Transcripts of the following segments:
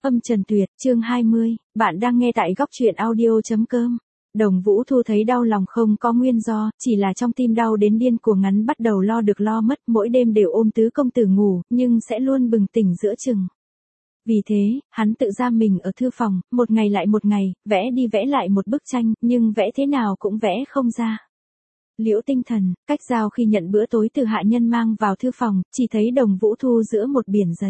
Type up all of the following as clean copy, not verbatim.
Hâm Trần Tuyệt, chương 20, bạn đang nghe tại góc truyện audio.com. Đồng Vũ Thu thấy đau lòng không có nguyên do, chỉ là trong tim đau đến điên cuồng ngắn bắt đầu lo được lo mất, mỗi đêm đều ôm tứ công tử ngủ, nhưng sẽ luôn bừng tỉnh giữa chừng. Vì thế, hắn tự giam mình ở thư phòng, một ngày lại một ngày, vẽ đi vẽ lại một bức tranh, nhưng vẽ thế nào cũng vẽ không ra. Liễu Tinh Thần, Cách Giao khi nhận bữa tối từ hạ nhân mang vào thư phòng, chỉ thấy Đồng Vũ Thu giữa một biển giấy.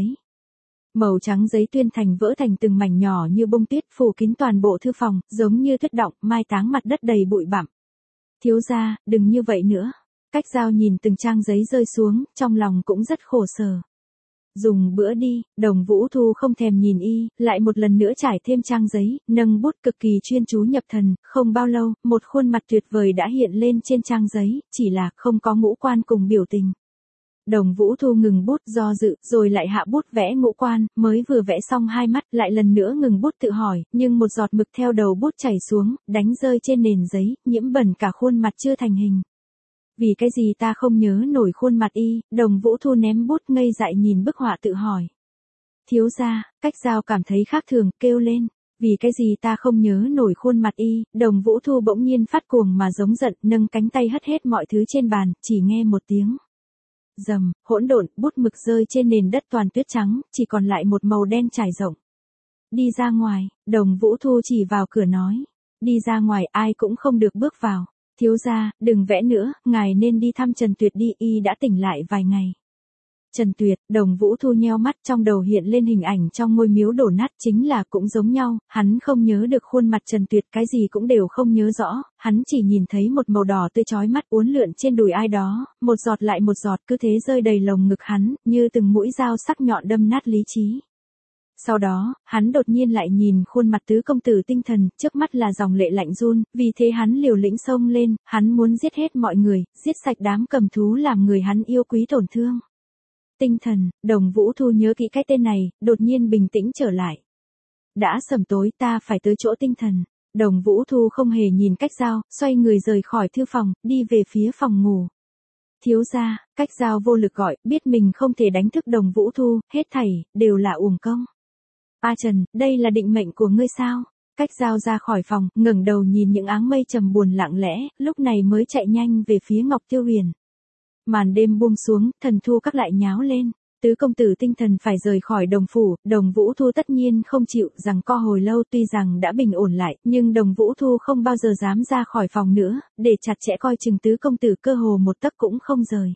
Màu trắng giấy tuyên thành vỡ thành từng mảnh nhỏ như bông tuyết phủ kín toàn bộ thư phòng, giống như tuyết động, mai táng mặt đất đầy bụi bặm. Thiếu gia, đừng như vậy nữa. Cách Giao nhìn từng trang giấy rơi xuống, trong lòng cũng rất khổ sở. Dùng bữa đi, Đồng Vũ Thu không thèm nhìn y, lại một lần nữa trải thêm trang giấy, nâng bút cực kỳ chuyên chú nhập thần, không bao lâu, một khuôn mặt tuyệt vời đã hiện lên trên trang giấy, chỉ là không có ngũ quan cùng biểu tình. Đồng Vũ Thu ngừng bút do dự, rồi lại hạ bút vẽ ngũ quan, mới vừa vẽ xong hai mắt, lại lần nữa ngừng bút tự hỏi, nhưng một giọt mực theo đầu bút chảy xuống, đánh rơi trên nền giấy, nhiễm bẩn cả khuôn mặt chưa thành hình. Vì cái gì ta không nhớ nổi khuôn mặt y, Đồng Vũ Thu ném bút ngây dại nhìn bức họa tự hỏi. Thiếu gia, Cách Giao cảm thấy khác thường, kêu lên. Vì cái gì ta không nhớ nổi khuôn mặt y, Đồng Vũ Thu bỗng nhiên phát cuồng mà giống giận, nâng cánh tay hất hết mọi thứ trên bàn, chỉ nghe một tiếng rầm, hỗn độn, bút mực rơi trên nền đất toàn tuyết trắng, chỉ còn lại một màu đen trải rộng. Đi ra ngoài, Đồng Vũ Thu chỉ vào cửa nói. Đi ra ngoài ai cũng không được bước vào. Thiếu gia, đừng vẽ nữa, ngài nên đi thăm Trần Tuyệt đi, y đã tỉnh lại vài ngày. Trần Tuyệt, Đồng Vũ Thu nheo mắt, trong đầu hiện lên hình ảnh trong ngôi miếu đổ nát, chính là cũng giống nhau, hắn không nhớ được khuôn mặt Trần Tuyệt, cái gì cũng đều không nhớ rõ, hắn chỉ nhìn thấy một màu đỏ tươi chói mắt uốn lượn trên đùi ai đó, một giọt lại một giọt cứ thế rơi đầy lồng ngực hắn, như từng mũi dao sắc nhọn đâm nát lý trí. Sau đó, hắn đột nhiên lại nhìn khuôn mặt tứ công tử Tinh Thần, trước mắt là dòng lệ lạnh run, vì thế hắn liều lĩnh xông lên, hắn muốn giết hết mọi người, giết sạch đám cầm thú làm người hắn yêu quý tổn thương. Tinh Thần, Đồng Vũ Thu nhớ kỹ cái tên này, đột nhiên bình tĩnh trở lại. Đã sẩm tối, ta phải tới chỗ Tinh Thần. Đồng Vũ Thu không hề nhìn Cách Giao, xoay người rời khỏi thư phòng, đi về phía phòng ngủ. Thiếu gia, Cách Giao vô lực gọi, biết mình không thể đánh thức Đồng Vũ Thu, hết thảy đều là uổng công. A Trần, đây là định mệnh của ngươi sao? Cách Giao ra khỏi phòng, ngẩng đầu nhìn những áng mây trầm buồn lặng lẽ, lúc này mới chạy nhanh về phía Ngọc Tiêu Huyền. Màn đêm buông xuống, thần thu các lại nháo lên. Tứ công tử Tinh Thần phải rời khỏi Đồng phủ, Đồng Vũ Thu tất nhiên không chịu, rằng co hồi lâu, tuy rằng đã bình ổn lại, nhưng Đồng Vũ Thu không bao giờ dám ra khỏi phòng nữa, để chặt chẽ coi chừng tứ công tử cơ hồ một tấc cũng không rời.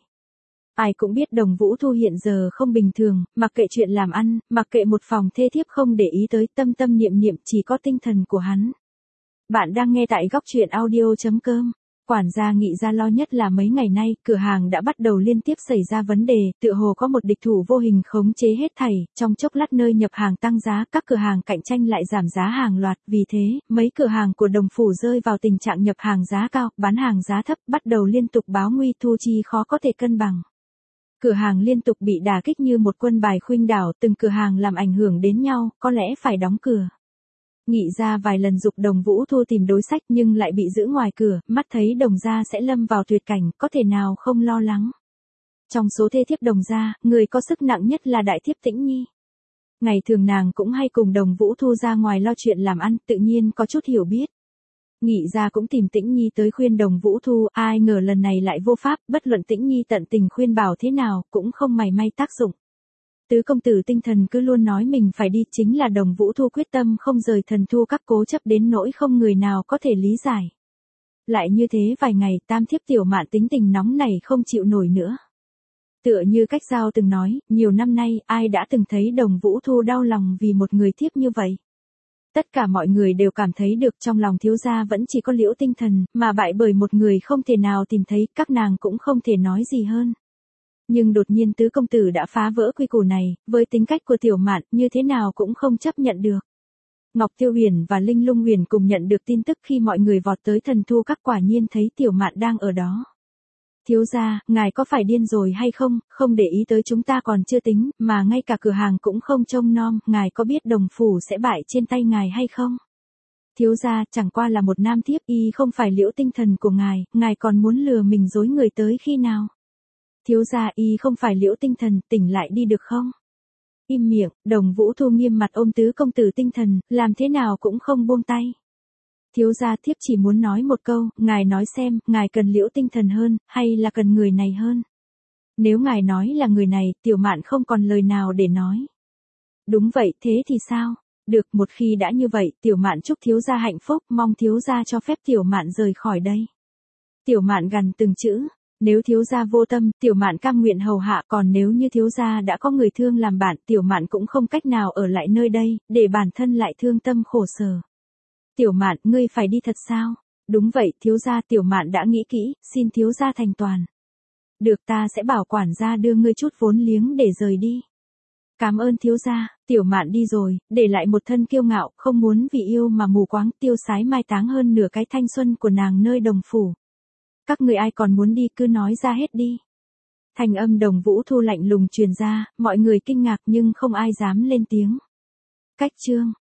Ai cũng biết Đồng Vũ Thu hiện giờ không bình thường, mặc kệ chuyện làm ăn, mặc kệ một phòng thê thiếp không để ý tới, tâm tâm niệm niệm chỉ có tinh thần của hắn. Bạn đang nghe tại góc truyện audio.com. Quản gia Nghị Gia lo nhất là mấy ngày nay, cửa hàng đã bắt đầu liên tiếp xảy ra vấn đề, tựa hồ có một địch thủ vô hình khống chế hết thảy, trong chốc lát nơi nhập hàng tăng giá, các cửa hàng cạnh tranh lại giảm giá hàng loạt, vì thế, mấy cửa hàng của Đồng phủ rơi vào tình trạng nhập hàng giá cao, bán hàng giá thấp, bắt đầu liên tục báo nguy, thu chi khó có thể cân bằng. Cửa hàng liên tục bị đả kích như một quân bài khuynh đảo, từng cửa hàng làm ảnh hưởng đến nhau, có lẽ phải đóng cửa. Nghị Gia vài lần giục Đồng Vũ Thu tìm đối sách nhưng lại bị giữ ngoài cửa, mắt thấy Đồng gia sẽ lâm vào tuyệt cảnh, có thể nào không lo lắng. Trong số thê thiếp Đồng gia, người có sức nặng nhất là đại thiếp Tĩnh Nhi. Ngày thường nàng cũng hay cùng Đồng Vũ Thu ra ngoài lo chuyện làm ăn, tự nhiên có chút hiểu biết. Nghị Gia cũng tìm Tĩnh Nhi tới khuyên Đồng Vũ Thu, ai ngờ lần này lại vô pháp, bất luận Tĩnh Nhi tận tình khuyên bảo thế nào, cũng không mảy may tác dụng. Tứ công tử Tinh Thần cứ luôn nói mình phải đi, chính là Đồng Vũ Thu quyết tâm không rời thần thu các, cố chấp đến nỗi không người nào có thể lý giải. Lại như thế vài ngày, tam thiếp Tiểu Mạn tính tình nóng này không chịu nổi nữa. Tựa như Cách Giao từng nói, nhiều năm nay, ai đã từng thấy Đồng Vũ Thu đau lòng vì một người thiếp như vậy. Tất cả mọi người đều cảm thấy được trong lòng thiếu gia vẫn chỉ có Liễu Tinh Thần, mà bại bởi một người không thể nào tìm thấy, các nàng cũng không thể nói gì hơn. Nhưng đột nhiên tứ công tử đã phá vỡ quy củ này, với tính cách của Tiểu Mạn, như thế nào cũng không chấp nhận được. Ngọc Tiêu Huyền và Linh Lung Huyền cùng nhận được tin tức khi mọi người vọt tới thần thu các, quả nhiên thấy Tiểu Mạn đang ở đó. Thiếu gia, ngài có phải điên rồi hay không, không để ý tới chúng ta còn chưa tính, mà ngay cả cửa hàng cũng không trông nom, ngài có biết Đồng phủ sẽ bại trên tay ngài hay không? Thiếu gia, chẳng qua là một nam thiếp, y không phải Liễu Tinh Thần của ngài còn muốn lừa mình dối người tới khi nào? Thiếu gia, y không phải Liễu Tinh Thần, tỉnh lại đi được không? Im miệng, Đồng Vũ Thu nghiêm mặt ôm tứ công tử tinh thần, làm thế nào cũng không buông tay. Thiếu gia thiếp chỉ muốn nói một câu, ngài nói xem, ngài cần Liễu tinh thần hơn, hay là cần người này hơn? Nếu ngài nói là người này, Tiểu Mạn không còn lời nào để nói. Đúng vậy, thế thì sao? Được, một khi đã như vậy, Tiểu Mạn chúc thiếu gia hạnh phúc, mong thiếu gia cho phép Tiểu Mạn rời khỏi đây. Tiểu Mạn gằn từng chữ, nếu thiếu gia vô tâm, Tiểu Mạn cam nguyện hầu hạ, còn nếu như thiếu gia đã có người thương làm bạn, Tiểu Mạn cũng không cách nào ở lại nơi đây, để bản thân lại thương tâm khổ sở. Tiểu Mạn, ngươi phải đi thật sao? Đúng vậy, thiếu gia, Tiểu Mạn đã nghĩ kỹ, xin thiếu gia thành toàn. Được, ta sẽ bảo quản gia đưa ngươi chút vốn liếng để rời đi. Cảm ơn thiếu gia. Tiểu Mạn đi rồi, để lại một thân kiêu ngạo, không muốn vì yêu mà mù quáng, tiêu sái mai táng hơn nửa cái thanh xuân của nàng nơi Đồng phủ. Các người ai còn muốn đi cứ nói ra hết đi. Thanh âm Đồng Vũ Thu lạnh lùng truyền ra, mọi người kinh ngạc nhưng không ai dám lên tiếng. Cách chương